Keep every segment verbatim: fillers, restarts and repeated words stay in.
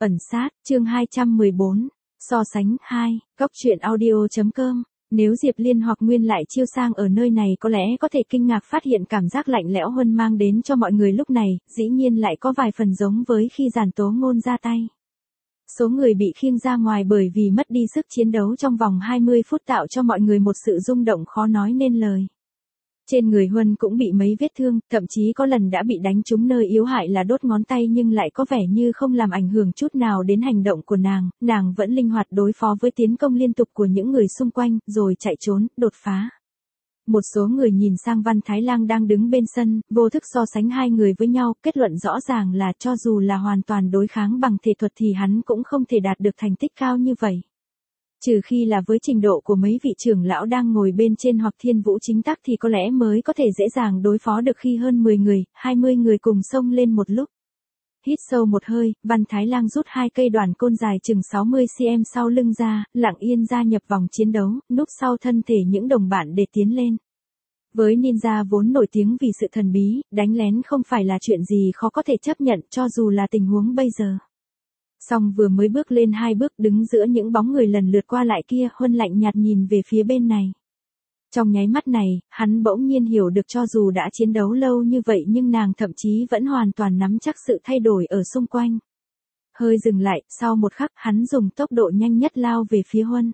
Ẩn sát, chương hai trăm mười bốn, so sánh hai, góc truyện audio.com. Nếu Diệp Liên hoặc Nguyên lại chiêu sang ở nơi này có lẽ có thể kinh ngạc phát hiện cảm giác lạnh lẽo Huân mang đến cho mọi người lúc này, dĩ nhiên lại có vài phần giống với khi Giản Tố Ngôn ra tay. Số người bị khiêng ra ngoài bởi vì mất đi sức chiến đấu trong vòng hai mươi phút tạo cho mọi người một sự rung động khó nói nên lời. Trên người Huân cũng bị mấy vết thương, thậm chí có lần đã bị đánh trúng nơi yếu hại là đốt ngón tay nhưng lại có vẻ như không làm ảnh hưởng chút nào đến hành động của nàng, nàng vẫn linh hoạt đối phó với tiến công liên tục của những người xung quanh, rồi chạy trốn, đột phá. Một số người nhìn sang Văn Thái Lang đang đứng bên sân, vô thức so sánh hai người với nhau, kết luận rõ ràng là cho dù là hoàn toàn đối kháng bằng thể thuật thì hắn cũng không thể đạt được thành tích cao như vậy. Trừ khi là với trình độ của mấy vị trưởng lão đang ngồi bên trên hoặc Thiên Vũ chính tắc thì có lẽ mới có thể dễ dàng đối phó được khi hơn mười người, hai mươi người cùng xông lên một lúc. Hít sâu một hơi, Văn Thái Lang rút hai cây đoàn côn dài chừng sáu mươi xăng-ti-mét sau lưng ra, lặng yên gia nhập vòng chiến đấu, núp sau thân thể những đồng bạn để tiến lên. Với ninja vốn nổi tiếng vì sự thần bí, đánh lén không phải là chuyện gì khó có thể chấp nhận cho dù là tình huống bây giờ. Song vừa mới bước lên hai bước đứng giữa những bóng người lần lượt qua lại kia, Huân lạnh nhạt nhìn về phía bên này. Trong nháy mắt này, hắn bỗng nhiên hiểu được cho dù đã chiến đấu lâu như vậy nhưng nàng thậm chí vẫn hoàn toàn nắm chắc sự thay đổi ở xung quanh. Hơi dừng lại, sau một khắc hắn dùng tốc độ nhanh nhất lao về phía Huân.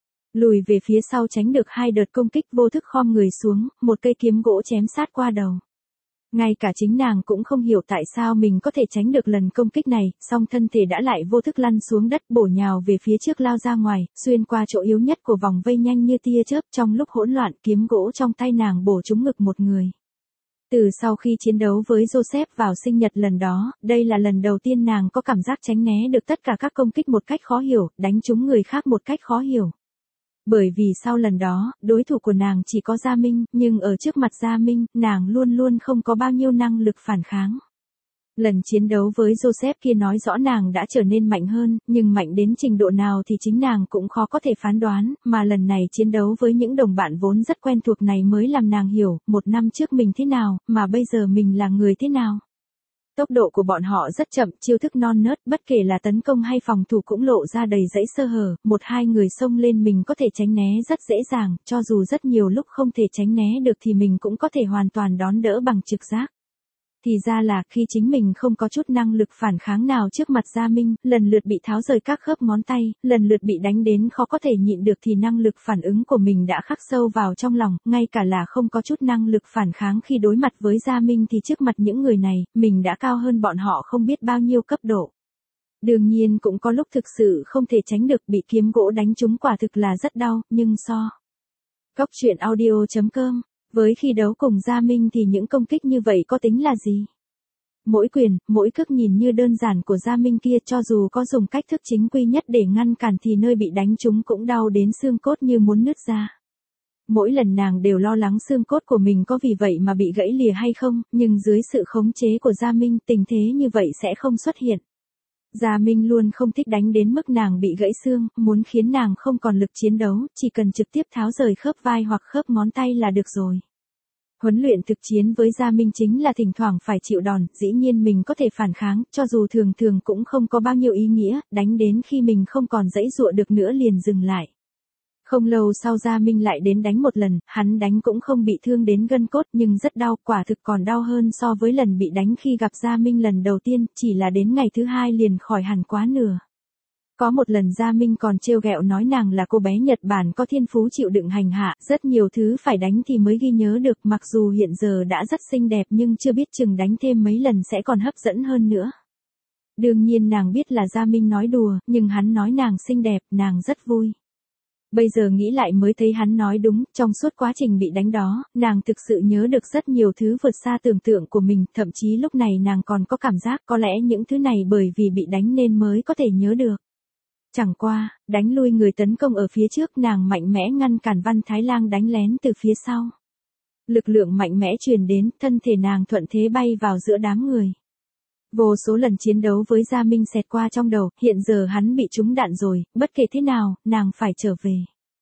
Lùi về phía sau tránh được hai đợt công kích vô thức khom người xuống, một cây kiếm gỗ chém sát qua đầu. Ngay cả chính nàng cũng không hiểu tại sao mình có thể tránh được lần công kích này, song thân thể đã lại vô thức lăn xuống đất bổ nhào về phía trước lao ra ngoài, xuyên qua chỗ yếu nhất của vòng vây nhanh như tia chớp. Trong lúc hỗn loạn kiếm gỗ trong tay nàng bổ trúng ngực một người. Từ sau khi chiến đấu với Joseph vào sinh nhật lần đó, đây là lần đầu tiên nàng có cảm giác tránh né được tất cả các công kích một cách khó hiểu, đánh trúng người khác một cách khó hiểu. Bởi vì sau lần đó, đối thủ của nàng chỉ có Gia Minh, nhưng ở trước mặt Gia Minh, nàng luôn luôn không có bao nhiêu năng lực phản kháng. Lần chiến đấu với Joseph kia nói rõ nàng đã trở nên mạnh hơn, nhưng mạnh đến trình độ nào thì chính nàng cũng khó có thể phán đoán, mà lần này chiến đấu với những đồng bạn vốn rất quen thuộc này mới làm nàng hiểu, một năm trước mình thế nào, mà bây giờ mình là người thế nào. Tốc độ của bọn họ rất chậm, chiêu thức non nớt, bất kể là tấn công hay phòng thủ cũng lộ ra đầy dãy sơ hở, một hai người xông lên mình có thể tránh né rất dễ dàng, cho dù rất nhiều lúc không thể tránh né được thì mình cũng có thể hoàn toàn đón đỡ bằng trực giác. Thì ra là khi chính mình không có chút năng lực phản kháng nào trước mặt Gia Minh, lần lượt bị tháo rời các khớp ngón tay, lần lượt bị đánh đến khó có thể nhịn được thì năng lực phản ứng của mình đã khắc sâu vào trong lòng, ngay cả là không có chút năng lực phản kháng khi đối mặt với Gia Minh thì trước mặt những người này, mình đã cao hơn bọn họ không biết bao nhiêu cấp độ. Đương nhiên cũng có lúc thực sự không thể tránh được, bị kiếm gỗ đánh trúng quả thực là rất đau, nhưng so. Góc truyện audio.com. Với khi đấu cùng Gia Minh thì những công kích như vậy có tính là gì? Mỗi quyền, mỗi cước nhìn như đơn giản của Gia Minh kia cho dù có dùng cách thức chính quy nhất để ngăn cản thì nơi bị đánh trúng cũng đau đến xương cốt như muốn nứt ra. Mỗi lần nàng đều lo lắng xương cốt của mình có vì vậy mà bị gãy lìa hay không, nhưng dưới sự khống chế của Gia Minh tình thế như vậy sẽ không xuất hiện. Gia Minh luôn không thích đánh đến mức nàng bị gãy xương, muốn khiến nàng không còn lực chiến đấu, chỉ cần trực tiếp tháo rời khớp vai hoặc khớp ngón tay là được rồi. Huấn luyện thực chiến với Gia Minh chính là thỉnh thoảng phải chịu đòn, dĩ nhiên mình có thể phản kháng, cho dù thường thường cũng không có bao nhiêu ý nghĩa, đánh đến khi mình không còn dãy dụa được nữa liền dừng lại. Không lâu sau Gia Minh lại đến đánh một lần, hắn đánh cũng không bị thương đến gân cốt nhưng rất đau, quả thực còn đau hơn so với lần bị đánh khi gặp Gia Minh lần đầu tiên, chỉ là đến ngày thứ hai liền khỏi hẳn quá nửa. Có một lần Gia Minh còn trêu ghẹo nói nàng là cô bé Nhật Bản có thiên phú chịu đựng hành hạ, rất nhiều thứ phải đánh thì mới ghi nhớ được, mặc dù hiện giờ đã rất xinh đẹp nhưng chưa biết chừng đánh thêm mấy lần sẽ còn hấp dẫn hơn nữa. Đương nhiên nàng biết là Gia Minh nói đùa, nhưng hắn nói nàng xinh đẹp, nàng rất vui. Bây giờ nghĩ lại mới thấy hắn nói đúng, trong suốt quá trình bị đánh đó, nàng thực sự nhớ được rất nhiều thứ vượt xa tưởng tượng của mình, thậm chí lúc này nàng còn có cảm giác có lẽ những thứ này bởi vì bị đánh nên mới có thể nhớ được. Chẳng qua, đánh lui người tấn công ở phía trước nàng mạnh mẽ ngăn cản Văn Thái Lang đánh lén từ phía sau. Lực lượng mạnh mẽ truyền đến, thân thể nàng thuận thế bay vào giữa đám người. Vô số lần chiến đấu với Gia Minh xẹt qua trong đầu, hiện giờ hắn bị trúng đạn rồi, bất kể thế nào, nàng phải trở về.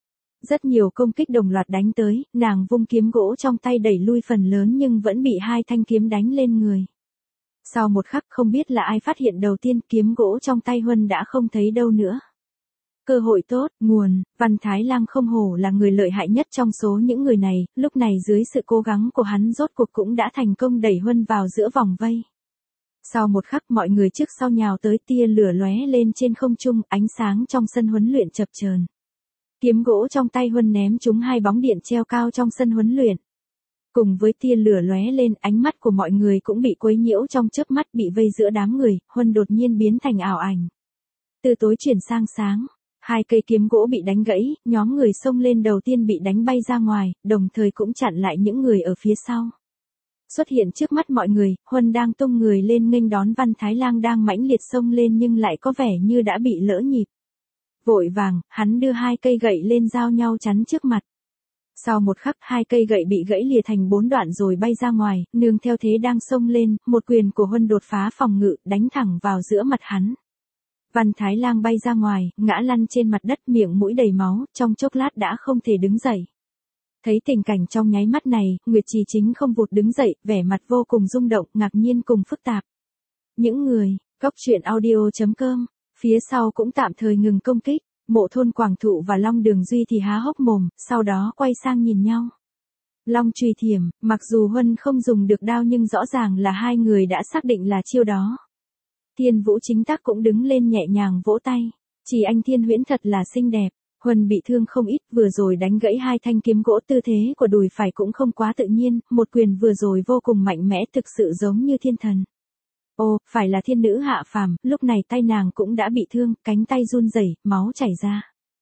Rất nhiều công kích đồng loạt đánh tới, nàng vung kiếm gỗ trong tay đẩy lui phần lớn nhưng vẫn bị hai thanh kiếm đánh lên người. Sau một khắc không biết là ai phát hiện đầu tiên, kiếm gỗ trong tay Huân đã không thấy đâu nữa. Cơ hội tốt, nguồn, Văn Thái Lang không hổ là người lợi hại nhất trong số những người này, lúc này dưới sự cố gắng của hắn rốt cuộc cũng đã thành công đẩy Huân vào giữa vòng vây. Sau một khắc mọi người trước sau nhào tới, tia lửa lóe lên trên không trung, ánh sáng trong sân huấn luyện chập chờn. Kiếm gỗ trong tay Huân ném trúng hai bóng điện treo cao trong sân huấn luyện. Cùng với tia lửa lóe lên, ánh mắt của mọi người cũng bị quấy nhiễu trong chớp mắt, bị vây giữa đám người, Huân đột nhiên biến thành ảo ảnh. Từ tối chuyển sang sáng, hai cây kiếm gỗ bị đánh gãy, nhóm người xông lên đầu tiên bị đánh bay ra ngoài, đồng thời cũng chặn lại những người ở phía sau. Xuất hiện trước mắt mọi người, Huân đang tung người lên nghênh đón Văn Thái Lang đang mãnh liệt xông lên nhưng lại có vẻ như đã bị lỡ nhịp. Vội vàng, hắn đưa hai cây gậy lên giao nhau chắn trước mặt. Sau một khắc hai cây gậy bị gãy lìa thành bốn đoạn rồi bay ra ngoài, nương theo thế đang xông lên, một quyền của Huân đột phá phòng ngự, đánh thẳng vào giữa mặt hắn. Văn Thái Lang bay ra ngoài, ngã lăn trên mặt đất, miệng mũi đầy máu, trong chốc lát đã không thể đứng dậy. Thấy tình cảnh trong nháy mắt này, Nguyệt Trì Chính không vụt đứng dậy, vẻ mặt vô cùng rung động, ngạc nhiên cùng phức tạp. Những người, Cốc truyện audio chấm com, phía sau cũng tạm thời ngừng công kích, Mộ Thôn Quảng Thụ và Long Đường Duy thì há hốc mồm, sau đó quay sang nhìn nhau. Long Truy Thiểm, mặc dù Huân không dùng được đao nhưng rõ ràng là hai người đã xác định là chiêu đó. Thiên Vũ Chính Tác cũng đứng lên nhẹ nhàng vỗ tay, chỉ anh Thiên Huyễn thật là xinh đẹp. Huân bị thương không ít, vừa rồi đánh gãy hai thanh kiếm gỗ, tư thế của đùi phải cũng không quá tự nhiên, một quyền vừa rồi vô cùng mạnh mẽ, thực sự giống như thiên thần. Ồ, phải là thiên nữ hạ phàm, lúc này tay nàng cũng đã bị thương, cánh tay run rẩy, máu chảy ra.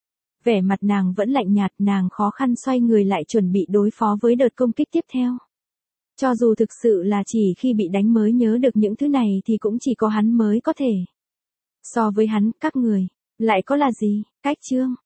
Vẻ mặt nàng vẫn lạnh nhạt, nàng khó khăn xoay người lại chuẩn bị đối phó với đợt công kích tiếp theo. Cho dù thực sự là chỉ khi bị đánh mới nhớ được những thứ này thì cũng chỉ có hắn mới có thể. So với hắn, các người, lại có là gì, cách chương.